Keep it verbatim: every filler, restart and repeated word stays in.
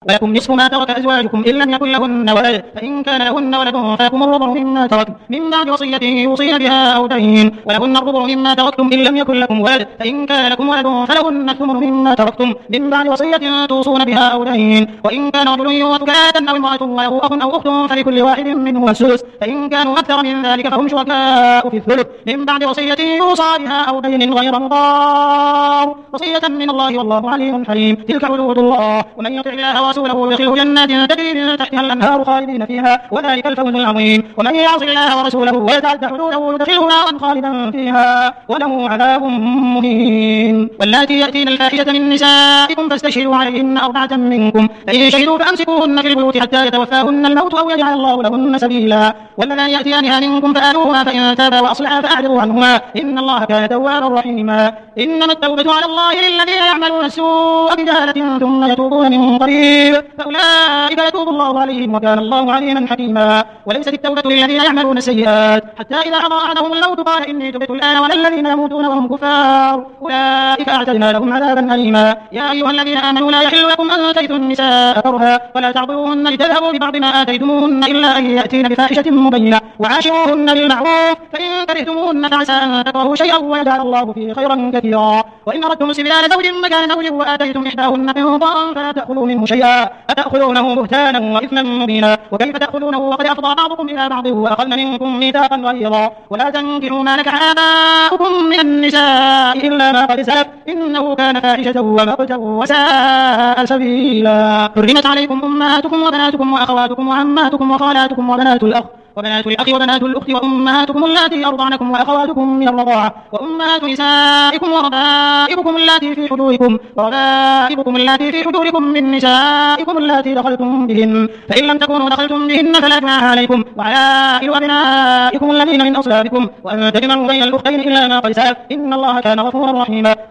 ولكم نصف ما ترك أزواجكم إن لم يكن لهن ولد، فإن كان لهن ولد فلكم الربع مما ترك من بعد وصية يوصين بها أو دين، ولهن الربع مما تركتم إن لم يكن لكم ولد، فإن كان لكم ولد فلهن الثمن مما تركتم من بعد وصية توصون بها أو دين، وإن كان رجل يورث كلالة أو امرأة وله أخ أو أخت فلكل واحد منهما السدس، فإن كانوا أكثر من ذلك فهم شركاء في الثلث من بعد وصية يوصى بها أو دين غير مضار، وصية من الله والله عليم حليم. تلك حدود الله، ومن يطع الله ورسوله يدخله جنات تجري من تحتها الأنهار خالدين فيها وذلك الفوز العظيم، ومن يعص الله ورسوله ويتعدى حدوده يدخله نارا خالدا فيها وله عذاب مهين. واللاتي يأتين الفاحشة من نسائكم فاستشهدوا عليهن أربعة منكم، فإن شهدوا فأمسكوهن في البيوت حتى يتوفاهن الموت أو يجعل الله لهن سبيلا، واللذان يأتيانها منكم فآذوهما فإن تابا وأصلحا فأعرضوا عنهما إن الله كان توابا رحيما. إنما التوبة على الله للذين يعملون السوء بجهالة ثم يتوبون من قريب فأولئك يتوب الله عليهم وكان الله عليما حكيما. وليست التوبة للذين يعملون السيئات حتى إذا حضر أحدهم الموت قال إني تبت الآن ولا الذين يموتون وهم كفار أولئك أعتدنا لهم عذابا أليما. يا أيها الذين آمنوا لا يحل لكم أن ترثوا النساء كرها ولا تعضلوهن لتذهبوا ببعض ما آتيتموهن إلا أن يأتين بفاحشة مبينة وعاشروهن بالمعروف، فإن كرهتموهن فعسى أن تكرهوا شيئا ويجعل الله فيه خيرا كثيرا. وإن أردتم استبدال زوج مكان زوج وآتيتم إحداهن قنطارا فلا تأخذوا منه شيئا أتأخذونه بهتانا وإثما مبينا، وكيف تأخذونه وقد أفضى بعضكم إلى بعض وأخذن منكم ميثاقا غليظا. ولا تنكحوا ما نكح آباؤكم من النساء إلا ما قد سلف إنه كان فاحشة ومقتا وساء سبيلا. حرمت عليكم أمهاتكم وبناتكم وأخواتكم وعماتكم وخالاتكم وبنات الأخ وبنات الأخ وبنات الأخت وأمهاتكم اللاتي أرضعنكم وأخواتكم من الرضاعة وأمهات نسائكم وربائبكم اللاتي في حجوركم وربائبكم اللاتي في حجوركم من نسائكم اللاتي دخلتم بهن، فإن لم تكونوا دخلتم بهن فلا جناح عليكم وعلائل أبنائكم الذين من أصلابكم وأن تجمعوا بين الأختين إلا ما قد سلف إن الله كان غفورا رحيما.